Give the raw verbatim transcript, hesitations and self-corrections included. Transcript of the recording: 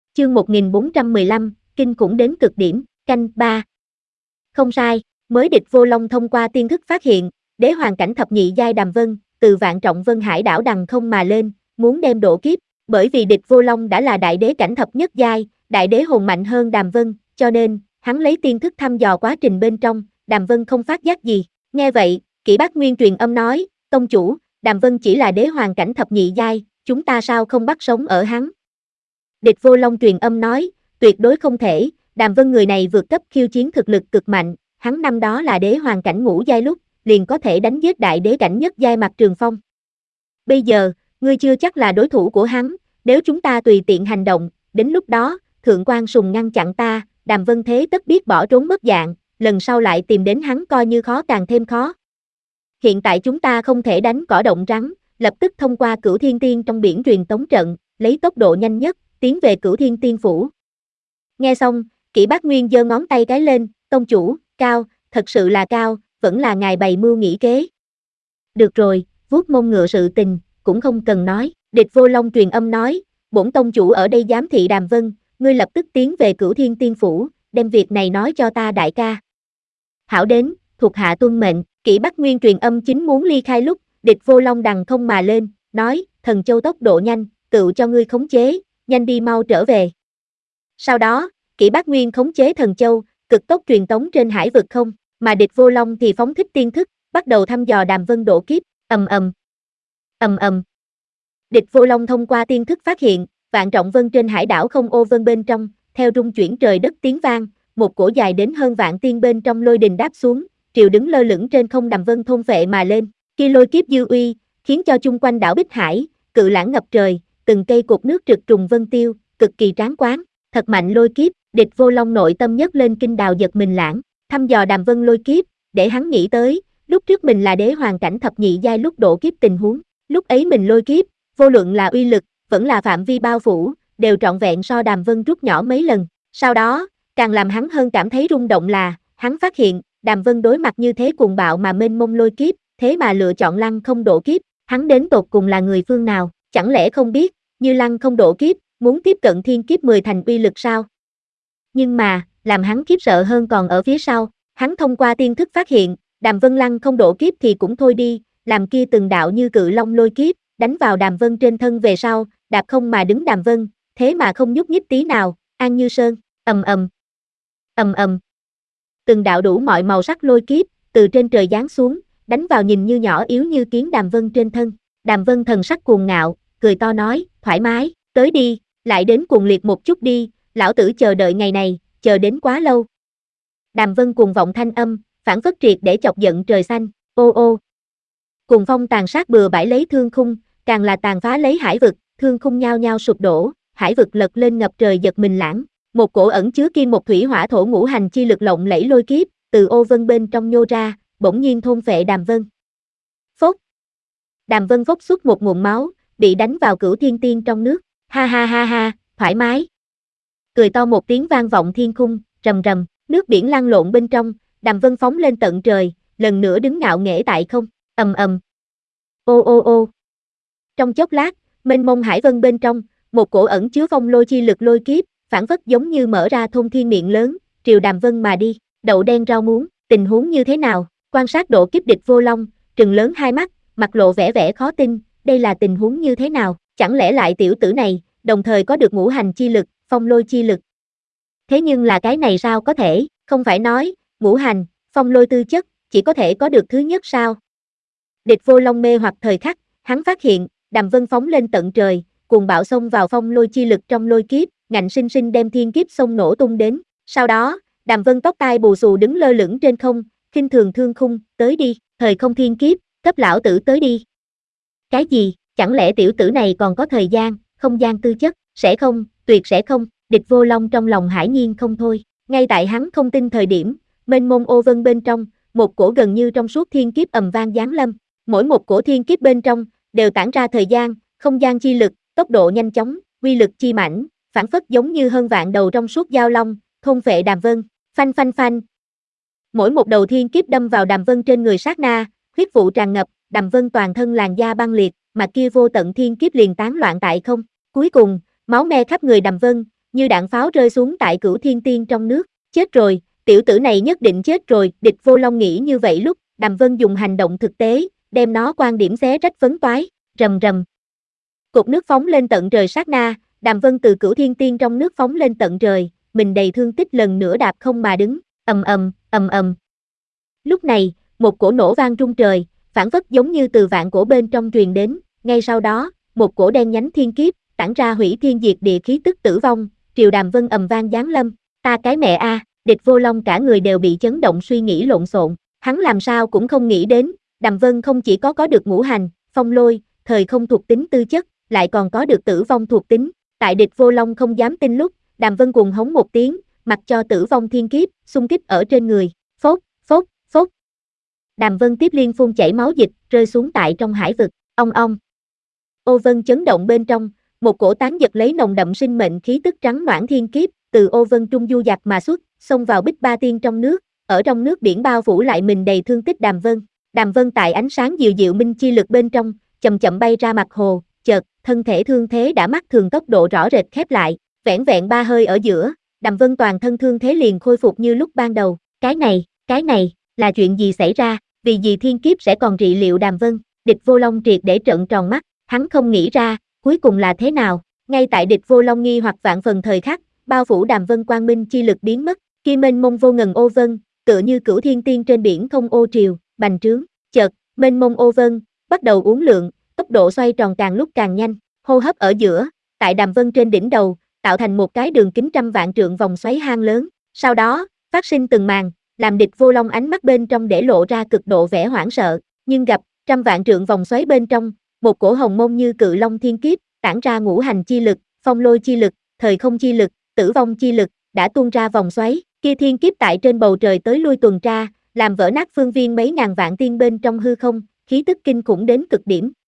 Chương một nghìn bốn trăm mười lăm, kinh khủng đến cực điểm, canh ba. Không sai, mới địch vô long thông qua tiên thức phát hiện, đế hoàng cảnh thập nhị giai Đàm Vân, từ vạn trọng vân hải đảo đằng không mà lên, muốn đem độ kiếp, bởi vì địch vô long đã là đại đế cảnh thập nhất giai, đại đế hồn mạnh hơn Đàm Vân, cho nên, hắn lấy tiên thức thăm dò quá trình bên trong, Đàm Vân không phát giác gì. Nghe vậy, Kỷ Bát Nguyên truyền âm nói, tông chủ, Đàm Vân chỉ là đế hoàng cảnh thập nhị giai, chúng ta sao không bắt sống ở hắn? Địch vô long truyền âm nói, tuyệt đối không thể, Đàm Vân người này vượt cấp khiêu chiến thực lực cực mạnh, hắn năm đó là đế hoàng cảnh ngũ giai lúc, liền có thể đánh giết đại đế cảnh nhất giai Mạc Trường Phong. Bây giờ, ngươi chưa chắc là đối thủ của hắn, nếu chúng ta tùy tiện hành động, đến lúc đó, Thượng Quan Sùng ngăn chặn ta, Đàm Vân thế tất biết bỏ trốn mất dạng, lần sau lại tìm đến hắn coi như khó càng thêm khó. Hiện tại chúng ta không thể đánh cỏ động rắn, lập tức thông qua Cửu Thiên Tiên trong biển truyền tống trận, lấy tốc độ nhanh nhất, tiến về Cửu Thiên Tiên Phủ. Nghe xong, Kỷ Bát Nguyên giơ ngón tay cái lên, tông chủ, cao, thật sự là cao, vẫn là ngài bày mưu nghĩ kế. Được rồi, vuốt mông ngựa sự tình, cũng không cần nói, địch vô long truyền âm nói, bổn tông chủ ở đây giám thị Đàm Vân, ngươi lập tức tiến về Cửu Thiên Tiên Phủ, đem việc này nói cho ta đại ca. Hảo đến, thuộc hạ tuân mệnh, Kỷ Bát Nguyên truyền âm chính muốn ly khai lúc, địch vô long đằng không mà lên, nói, thần châu tốc độ nhanh, tựu cho ngươi khống chế, nhanh đi mau trở về. Sau đó, Kỷ Bát Nguyên khống chế thần châu, cực tốc truyền tống trên hải vực không, mà địch vô long thì phóng thích tiên thức, bắt đầu thăm dò Đàm Vân độ kiếp, ầm ầm, ầm ầm. Địch vô long thông qua tiên thức phát hiện, vạn trọng vân trên hải đảo không ô vân bên trong, theo rung chuyển trời đất tiếng vang, một cổ dài đến hơn vạn tiên bên trong lôi đình đáp xuống, triều đứng lơ lửng trên không Đàm Vân thôn phệ mà lên, khi lôi kiếp dư uy, khiến cho chung quanh đảo Bích Hải, cự lãng ngập trời, từng cây cột nước trực trùng vân tiêu, cực kỳ tráng quán, thật mạnh lôi kiếp, địch vô long nội tâm nhất lên kinh đào giật mình lãng, thăm dò Đàm Vân lôi kiếp, để hắn nghĩ tới, lúc trước mình là đế hoàng cảnh thập nhị giai lúc độ kiếp tình huống, lúc ấy mình lôi kiếp, vô luận là uy lực, vẫn là phạm vi bao phủ, đều trọn vẹn so Đàm Vân rút nhỏ mấy lần, sau đó, càng làm hắn hơn cảm thấy rung động là, hắn phát hiện, Đàm Vân đối mặt như thế cuồng bạo mà mênh mông lôi kiếp, thế mà lựa chọn lăng không độ kiếp, hắn đến tột cùng là người phương nào, chẳng lẽ không biết, như lăng không độ kiếp, muốn tiếp cận thiên kiếp mười thành uy lực sao? Nhưng mà, làm hắn khiếp sợ hơn còn ở phía sau, hắn thông qua tiên thức phát hiện, Đàm Vân lăng không độ kiếp thì cũng thôi đi, làm kia từng đạo như cự long lôi kiếp, đánh vào Đàm Vân trên thân về sau, đạp không mà đứng Đàm Vân, thế mà không nhúc nhích tí nào, an như sơn, ầm ầm, ầm ầm. Từng đạo đủ mọi màu sắc lôi kiếp, từ trên trời giáng xuống, đánh vào nhìn như nhỏ yếu như kiến Đàm Vân trên thân. Đàm Vân thần sắc cuồng ngạo, cười to nói, thoải mái, tới đi, lại đến cuồng liệt một chút đi, lão tử chờ đợi ngày này, chờ đến quá lâu. Đàm Vân cuồng vọng thanh âm, phản phất triệt để chọc giận trời xanh, ô ô. Cuồng phong tàn sát bừa bãi lấy thương khung, càng là tàn phá lấy hải vực, thương khung nhao nhao sụp đổ, hải vực lật lên ngập trời giật mình lãng. Một cổ ẩn chứa kim một thủy hỏa thổ ngũ hành chi lực lộng lẫy lôi kiếp, từ ô vân bên trong nhô ra, bỗng nhiên thôn phệ Đàm Vân. Phốc. Đàm Vân phốc xuất một nguồn máu, bị đánh vào Cửu Thiên Tiên trong nước, ha ha ha ha, thoải mái. Cười to một tiếng vang vọng thiên khung, rầm rầm, nước biển lăn lộn bên trong, Đàm Vân phóng lên tận trời, lần nữa đứng ngạo nghễ tại không, ầm ầm. Ô ô ô. Trong chốc lát, mênh mông hải vân bên trong, một cổ ẩn chứa phong lôi chi lực lôi kiếp, phản phất giống như mở ra thôn thiên miệng lớn, triều Đàm Vân mà đi, đậu đen rau muống, tình huống như thế nào, quan sát độ kiếp địch vô long, trừng lớn hai mắt, mặt lộ vẻ vẻ khó tin, đây là tình huống như thế nào, chẳng lẽ lại tiểu tử này, đồng thời có được ngũ hành chi lực, phong lôi chi lực. Thế nhưng là cái này sao có thể, không phải nói, ngũ hành, phong lôi tư chất, chỉ có thể có được thứ nhất sao? Địch vô long mê hoặc thời khắc, hắn phát hiện, Đàm Vân phóng lên tận trời, cuồng bạo xông vào phong lôi chi lực trong lôi kiếp, ngạnh sinh sinh đem thiên kiếp xông nổ tung đến. Sau đó, Đàm Vân tóc tai bù xù đứng lơ lửng trên không, khinh thường thương khung, tới đi, thời không thiên kiếp, cấp lão tử tới đi. Cái gì, chẳng lẽ tiểu tử này còn có thời gian, không gian tư chất, sẽ không, tuyệt sẽ không, địch vô long trong lòng hải nhiên không thôi. Ngay tại hắn không tin thời điểm, mênh mông ô vân bên trong, một cổ gần như trong suốt thiên kiếp ầm vang giáng lâm, mỗi một cổ thiên kiếp bên trong, đều tản ra thời gian, không gian chi lực, tốc độ nhanh chóng, uy lực chi mãnh, phản phất giống như hơn vạn đầu trong suốt dao long, thôn phệ Đàm Vân, phanh phanh phanh. Mỗi một đầu thiên kiếp đâm vào Đàm Vân trên người sát na, huyết vụ tràn ngập, Đàm Vân toàn thân làn da băng liệt, mà kia vô tận thiên kiếp liền tán loạn tại không. Cuối cùng, máu me khắp người Đàm Vân, như đạn pháo rơi xuống tại Cửu Thiên Tiên trong nước. Chết rồi, tiểu tử này nhất định chết rồi, Địch Vô Long nghĩ như vậy lúc, Đàm Vân dùng hành động thực tế, đem nó quan điểm xé rách phấn toái, rầm rầm. Cục nước phóng lên tận trời sát na, Đàm Vân từ Cửu Thiên Tiên trong nước phóng lên tận trời, mình đầy thương tích lần nữa đạp không mà đứng, ầm ầm, ầm ầm. Lúc này, một cổ nổ vang rung trời, phảng phất giống như từ vạn cổ bên trong truyền đến, ngay sau đó, một cổ đen nhánh thiên kiếp, tản ra hủy thiên diệt địa khí tức tử vong, triều Đàm Vân ầm vang giáng lâm, ta cái mẹ a, Địch Vô Long cả người đều bị chấn động suy nghĩ lộn xộn, hắn làm sao cũng không nghĩ đến, Đàm Vân không chỉ có có được ngũ hành, phong lôi, thời không thuộc tính tư chất, lại còn có được tử vong thuộc tính, tại Địch Vô Long không dám tin lúc, Đàm Vân cuồng hống một tiếng, mặc cho tử vong thiên kiếp, xung kích ở trên người, phốt, phốt, phốt. Đàm Vân tiếp liên phun chảy máu dịch, rơi xuống tại trong hải vực, ong ong. Ô vân chấn động bên trong, một cổ tán giật lấy nồng đậm sinh mệnh khí tức trắng noãn thiên kiếp, từ ô vân trung du dạt mà xuất, xông vào Bích Ba Tiên trong nước, ở trong nước biển bao phủ lại mình đầy thương tích Đàm Vân. Đàm Vân tại ánh sáng dịu dịu minh chi lực bên trong, chậm chậm bay ra mặt hồ, chợt, thân thể thương thế đã mắt thường tốc độ rõ rệt khép lại, vẻn vẹn ba hơi ở giữa, Đàm Vân toàn thân thương thế liền khôi phục như lúc ban đầu. Cái này, cái này, là chuyện gì xảy ra, vì gì thiên kiếp sẽ còn trị liệu Đàm Vân? Địch Vô Long triệt để trợn tròn mắt, hắn không nghĩ ra, cuối cùng là thế nào? Ngay tại Địch Vô Long nghi hoặc vạn phần thời khắc, bao phủ Đàm Vân quang minh chi lực biến mất, kia mênh mông vô ngần ô vân, tựa như Cửu Thiên Tiên trên biển không ô triều, bành trướng, chợt, mênh mông ô vân bắt đầu uốn lượn, tốc độ xoay tròn càng lúc càng nhanh, hô hấp ở giữa, tại Đàm Vân trên đỉnh đầu, tạo thành một cái đường kính trăm vạn trượng vòng xoáy hang lớn, sau đó, phát sinh từng màn, làm Địch Vô Long ánh mắt bên trong để lộ ra cực độ vẻ hoảng sợ, nhưng gặp, trăm vạn trượng vòng xoáy bên trong, một cổ hồng mông như cự long thiên kiếp, tản ra ngũ hành chi lực, phong lôi chi lực, thời không chi lực, tử vong chi lực, đã tuôn ra vòng xoáy, kia thiên kiếp tại trên bầu trời tới lui tuần tra, làm vỡ nát phương viên mấy ngàn vạn tiên bên trong hư không, khí tức kinh khủng đến cực điểm,